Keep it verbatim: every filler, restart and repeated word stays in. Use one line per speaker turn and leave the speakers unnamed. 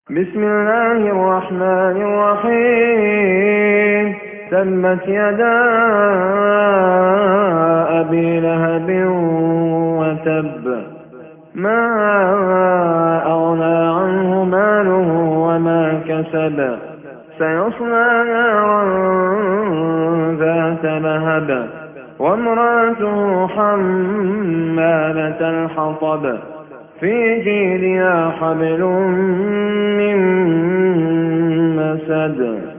بسم الله الرحمن الرحيم تبت يدا أبي لهب وتب ما أغنى عنه ماله وما كسب سيصلى نارا ذات لهب وامرأته حمالة الحطب في جيدها حبل من مسد